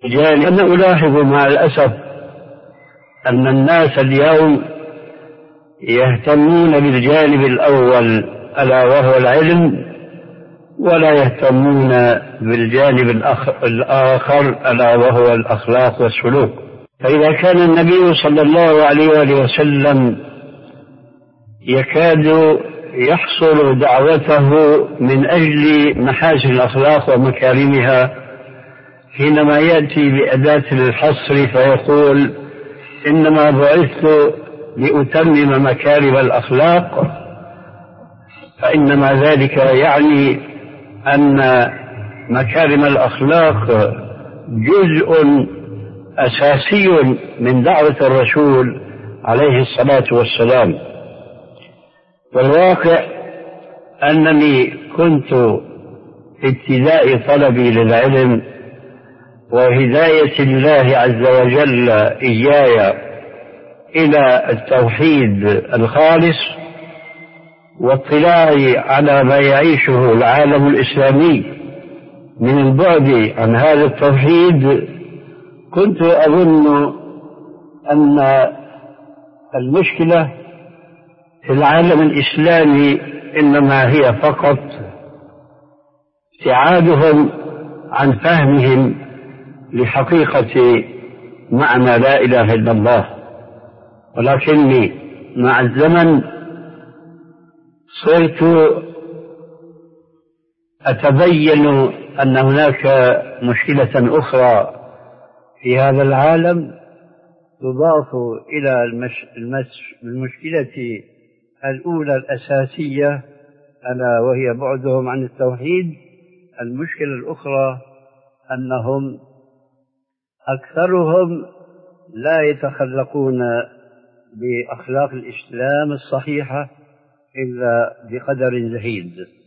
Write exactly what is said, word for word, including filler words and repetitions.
جانب أنا ألاحظ مع الأسف أن الناس اليوم يهتمون بالجانب الأول ألا وهو العلم، ولا يهتمون بالجانب الآخر ألا وهو الأخلاق والسلوك. فإذا كان النبي صلى الله عليه وآله وسلم يكاد يحصل دعوته من أجل محاسن الأخلاق ومكارمها حينما يأتي بأداة الحصر فيقول إنما بعثت لأتمم مكارم الأخلاق، فإنما ذلك يعني أن مكارم الأخلاق جزء أساسي من دعوة الرسول عليه الصلاة والسلام. والواقع أنني كنت في ابتداء طلبي للعلم وهداية الله عز وجل إياي إلى التوحيد الخالص واطلاعي على ما يعيشه العالم الإسلامي من البعد عن هذا التوحيد، كنت أظن أن المشكلة في العالم الإسلامي إنما هي فقط ابتعادهم عن فهمهم لحقيقة معنى لا إله إلا الله. ولكني مع الزمن صرت أتبين أن هناك مشكلة أخرى في هذا العالم تضاف إلى المش... المش... المشكلة الأولى الأساسية ألا وهي بعدهم عن التوحيد. المشكلة الأخرى أنهم أكثرهم لا يتخلقون بأخلاق الإسلام الصحيحة إلا بقدر زهيد.